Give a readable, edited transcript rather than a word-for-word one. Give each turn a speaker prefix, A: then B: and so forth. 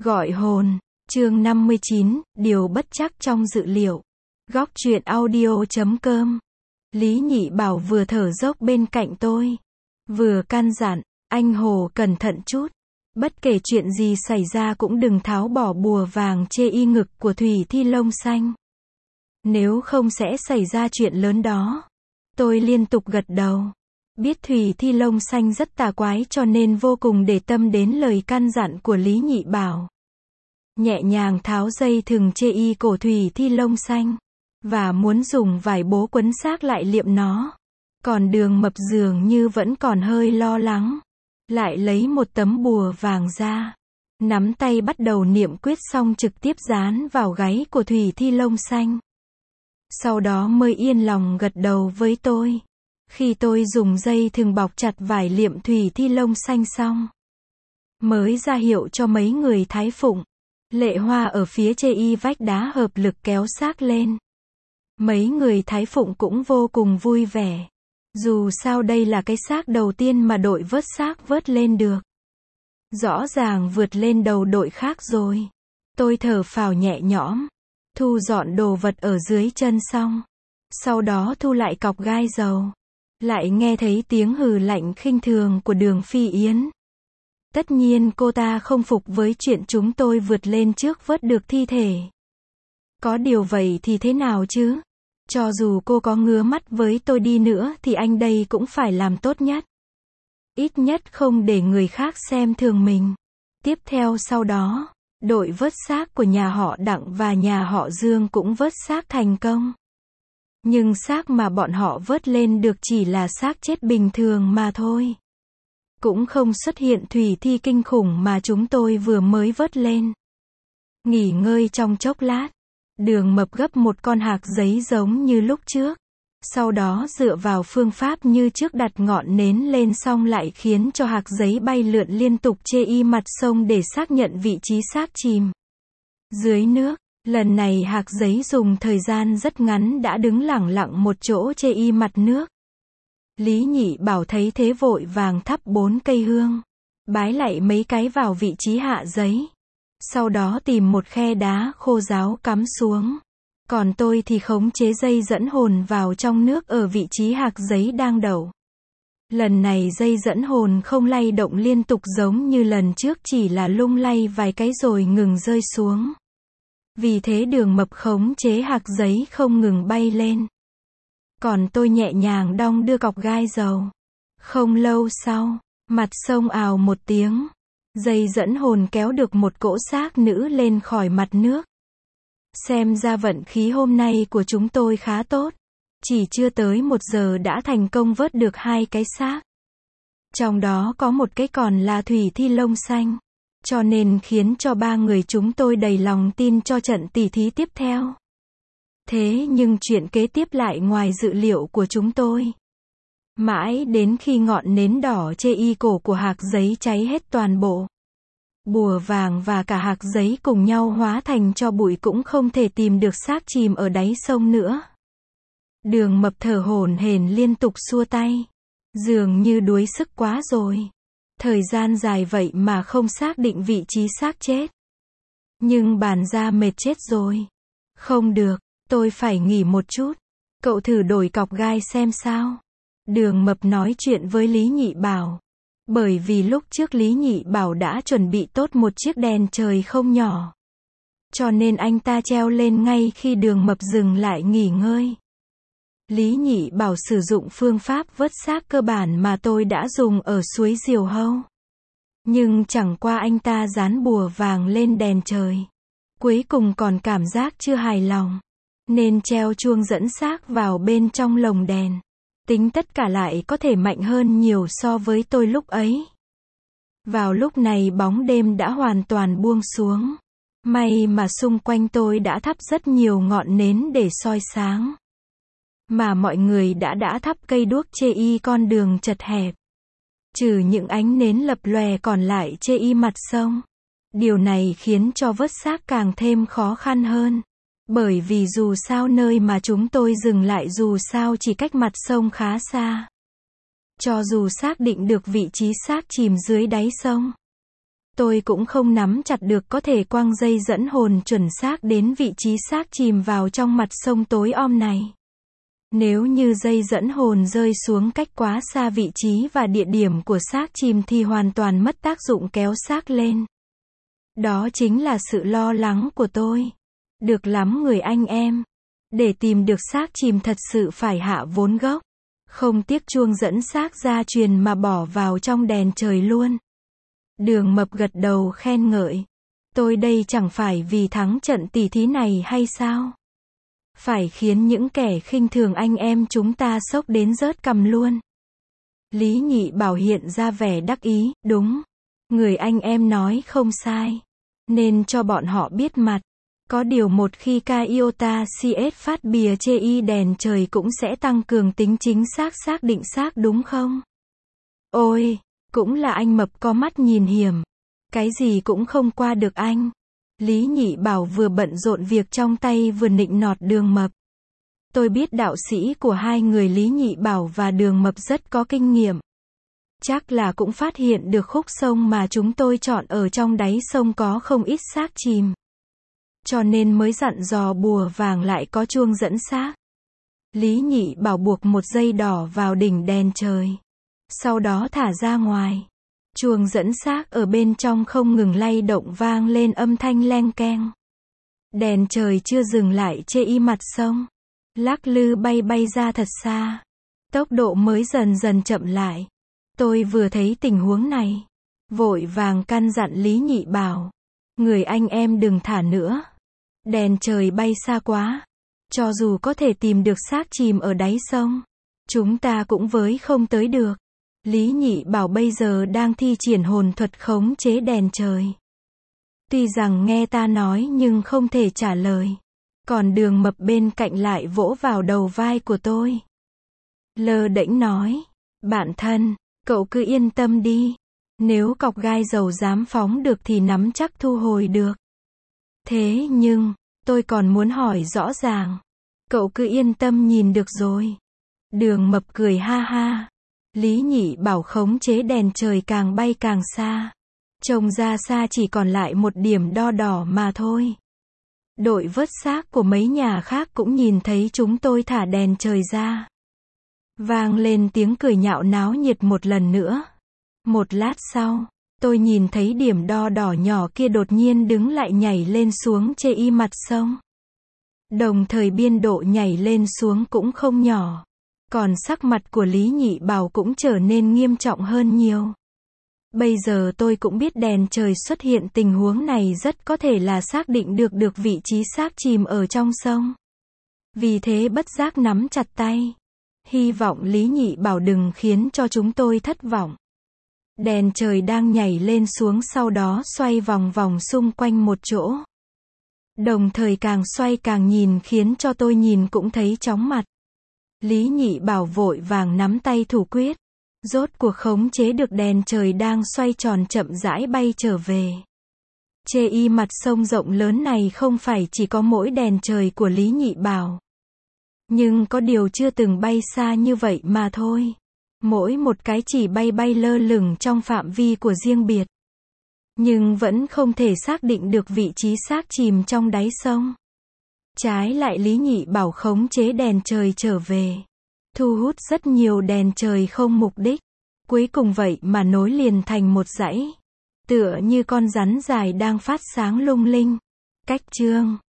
A: Gọi hồn, chương 59, điều bất trắc trong dự liệu. Góc truyện audio.com. Lý Nhị Bảo vừa thở dốc bên cạnh tôi, vừa căn dặn, anh Hồ cẩn thận chút. Bất kể chuyện gì xảy ra cũng đừng tháo bỏ bùa vàng chê y ngực của Thủy Thi lông xanh. Nếu không sẽ xảy ra chuyện lớn đó. Tôi liên tục gật đầu. Biết Thủy Thi lông xanh rất tà quái cho nên vô cùng để tâm đến lời căn dặn của Lý Nhị Bảo. Nhẹ nhàng tháo dây thừng chê y cổ Thủy Thi lông xanh. Và muốn dùng vải bố quấn xác lại liệm nó. Còn Đường Mập dường như vẫn còn hơi lo lắng. Lại lấy một tấm bùa vàng ra. Nắm tay bắt đầu niệm quyết xong trực tiếp dán vào gáy của Thủy Thi lông xanh. Sau đó mới yên lòng gật đầu với tôi. Khi tôi dùng dây thừng bọc chặt vải liệm Thủy Thi lông xanh xong, mới ra hiệu cho mấy người Thái Phụng, Lệ Hoa ở phía chê y vách đá hợp lực kéo xác lên. Mấy người Thái Phụng cũng vô cùng vui vẻ. Dù sao đây là cái xác đầu tiên mà đội vớt xác vớt lên được. Rõ ràng vượt lên đầu đội khác rồi. Tôi thở phào nhẹ nhõm, thu dọn đồ vật ở dưới chân xong. Sau đó thu lại cọc gai dầu. Lại nghe thấy tiếng hừ lạnh khinh thường của Đường Phi Yến. Tất nhiên cô ta không phục với chuyện chúng tôi vượt lên trước vớt được thi thể. Có điều vậy thì thế nào chứ? Cho dù cô có ngứa mắt với tôi đi nữa thì anh đây cũng phải làm tốt nhất. Ít nhất không để người khác xem thường mình. Tiếp theo sau đó, đội vớt xác của nhà họ Đặng và nhà họ Dương cũng vớt xác thành công. Nhưng xác mà bọn họ vớt lên được chỉ là xác chết bình thường mà thôi. Cũng không xuất hiện thủy thi kinh khủng mà chúng tôi vừa mới vớt lên. Nghỉ ngơi trong chốc lát, Đường Mập gấp một con hạc giấy giống như lúc trước. Sau đó dựa vào phương pháp như trước đặt ngọn nến lên xong lại khiến cho hạc giấy bay lượn liên tục chê y mặt sông để xác nhận vị trí xác chìm dưới nước. Lần này hạc giấy dùng thời gian rất ngắn đã đứng lẳng lặng một chỗ chê y mặt nước. Lý Nhị Bảo thấy thế vội vàng thắp 4 cây hương, bái lại mấy cái vào vị trí hạ giấy. Sau đó tìm một khe đá khô ráo cắm xuống. Còn tôi thì khống chế dây dẫn hồn vào trong nước ở vị trí hạc giấy đang đậu. Lần này dây dẫn hồn không lay động liên tục giống như lần trước, chỉ là lung lay vài cái rồi ngừng rơi xuống. Vì thế Đường Mập khống chế hạc giấy không ngừng bay lên. Còn tôi nhẹ nhàng đong đưa cọc gai dầu. Không lâu sau, mặt sông ào một tiếng. Dây dẫn hồn kéo được một cỗ xác nữ lên khỏi mặt nước. Xem ra vận khí hôm nay của chúng tôi khá tốt. Chỉ chưa tới 1 giờ đã thành công vớt được 2 cái xác. Trong đó có một cái còn là Thủy Thi lông xanh. Cho nên khiến cho 3 người chúng tôi đầy lòng tin cho trận tỉ thí tiếp theo. Thế nhưng chuyện kế tiếp lại ngoài dự liệu của chúng tôi. Mãi đến khi ngọn nến đỏ chê y cổ của hạc giấy cháy hết toàn bộ, bùa vàng và cả hạc giấy cùng nhau hóa thành tro bụi cũng không thể tìm được xác chìm ở đáy sông nữa. Đường Mập thở hổn hển liên tục xua tay. Dường như đuối sức quá rồi. Thời gian dài vậy mà không xác định vị trí xác chết. Nhưng bàn ra mệt chết rồi. Không được, tôi phải nghỉ một chút. Cậu thử đổi cọc gai xem sao. Đường Mập nói chuyện với Lý Nhị Bảo. Bởi vì lúc trước Lý Nhị Bảo đã chuẩn bị tốt một chiếc đèn trời không nhỏ. Cho nên anh ta treo lên ngay khi Đường Mập dừng lại nghỉ ngơi. Lý Nhị Bảo sử dụng phương pháp vớt xác cơ bản mà tôi đã dùng ở suối Diều Hâu. Nhưng chẳng qua anh ta dán bùa vàng lên đèn trời. Cuối cùng còn cảm giác chưa hài lòng. Nên treo chuông dẫn xác vào bên trong lồng đèn. Tính tất cả lại có thể mạnh hơn nhiều so với tôi lúc ấy. Vào lúc này bóng đêm đã hoàn toàn buông xuống. May mà xung quanh tôi đã thắp rất nhiều ngọn nến để soi sáng. Mà mọi người đã thắp cây đuốc chê y con đường chật hẹp. Trừ những ánh nến lập lòe còn lại chê y mặt sông. Điều này khiến cho vớt xác càng thêm khó khăn hơn. Bởi vì dù sao nơi mà chúng tôi dừng lại dù sao chỉ cách mặt sông khá xa. Cho dù xác định được vị trí xác chìm dưới đáy sông, Tôi cũng không nắm chặt được có thể quăng dây dẫn hồn chuẩn xác đến vị trí xác chìm vào trong mặt sông tối om này. Nếu như dây dẫn hồn rơi xuống cách quá xa vị trí và địa điểm của xác chìm thì hoàn toàn mất tác dụng kéo xác lên. Đó chính là sự lo lắng của tôi. Được lắm người anh em. Để tìm được xác chìm thật sự phải hạ vốn gốc. Không tiếc chuông dẫn xác gia truyền mà bỏ vào trong đèn trời luôn. Đường Mập gật đầu khen ngợi. Tôi đây chẳng phải vì thắng trận tỷ thí này hay sao? Phải khiến những kẻ khinh thường anh em chúng ta sốc đến rớt cằm luôn. Lý Nhị Bảo hiện ra vẻ đắc ý, đúng. Người anh em nói không sai. Nên cho bọn họ biết mặt. Có điều một khi Iota CS phát bìa chê y đèn trời cũng sẽ tăng cường tính chính xác định xác đúng không? Ôi, cũng là anh Mập có mắt nhìn hiểm. Cái gì cũng không qua được anh. Lý Nhị Bảo vừa bận rộn việc trong tay vừa nịnh nọt Đường Mập. Tôi biết đạo sĩ của hai người Lý Nhị Bảo và Đường Mập rất có kinh nghiệm. Chắc là cũng phát hiện được khúc sông mà chúng tôi chọn ở trong đáy sông có không ít xác chìm. Cho nên mới dặn dò bùa vàng lại có chuông dẫn xác. Lý Nhị Bảo buộc một dây đỏ vào đỉnh đèn trời. Sau đó thả ra ngoài. Chuông dẫn xác ở bên trong không ngừng lay động vang lên âm thanh leng keng. Đèn trời chưa dừng lại chê y mặt sông. Lắc lư bay ra thật xa. Tốc độ mới dần dần chậm lại. Tôi vừa thấy tình huống này. Vội vàng căn dặn Lý Nhị Bảo. Người anh em đừng thả nữa. Đèn trời bay xa quá. Cho dù có thể tìm được xác chìm ở đáy sông. Chúng ta cũng với không tới được. Lý Nhị Bảo bây giờ đang thi triển hồn thuật khống chế đèn trời. Tuy rằng nghe ta nói nhưng không thể trả lời. Còn Đường Mập bên cạnh lại vỗ vào đầu vai của tôi. Lơ đễnh nói. Bạn thân, cậu cứ yên tâm đi. Nếu cọc gai dầu dám phóng được thì nắm chắc thu hồi được. Thế nhưng, tôi còn muốn hỏi rõ ràng. Cậu cứ yên tâm nhìn được rồi. Đường Mập cười ha ha. Lý Nhị Bảo khống chế đèn trời càng bay càng xa. Trông ra xa chỉ còn lại một điểm đo đỏ mà thôi. Đội vớt xác của mấy nhà khác cũng nhìn thấy chúng tôi thả đèn trời ra. Vang lên tiếng cười nhạo náo nhiệt một lần nữa. Một lát sau, tôi nhìn thấy điểm đo đỏ nhỏ kia đột nhiên đứng lại nhảy lên xuống chê y mặt sông. Đồng thời biên độ nhảy lên xuống cũng không nhỏ. Còn sắc mặt của Lý Nhị Bảo cũng trở nên nghiêm trọng hơn nhiều. Bây giờ tôi cũng biết đèn trời xuất hiện tình huống này rất có thể là xác định được vị trí xác chìm ở trong sông. Vì thế bất giác nắm chặt tay. Hy vọng Lý Nhị Bảo đừng khiến cho chúng tôi thất vọng. Đèn trời đang nhảy lên xuống sau đó xoay vòng vòng xung quanh một chỗ. Đồng thời càng xoay càng nhìn khiến cho tôi nhìn cũng thấy chóng mặt. Lý Nhị Bảo vội vàng nắm tay thủ quyết. Rốt cuộc khống chế được đèn trời đang xoay tròn chậm rãi bay trở về. Chê y mặt sông rộng lớn này không phải chỉ có mỗi đèn trời của Lý Nhị Bảo. Nhưng có điều chưa từng bay xa như vậy mà thôi. Mỗi một cái chỉ bay lơ lửng trong phạm vi của riêng biệt. Nhưng vẫn không thể xác định được vị trí xác chìm trong đáy sông. Trái lại Lý Nhị Bảo khống chế đèn trời trở về. Thu hút rất nhiều đèn trời không mục đích. Cuối cùng vậy mà nối liền thành một dãy. Tựa như con rắn dài đang phát sáng lung linh. Cách chương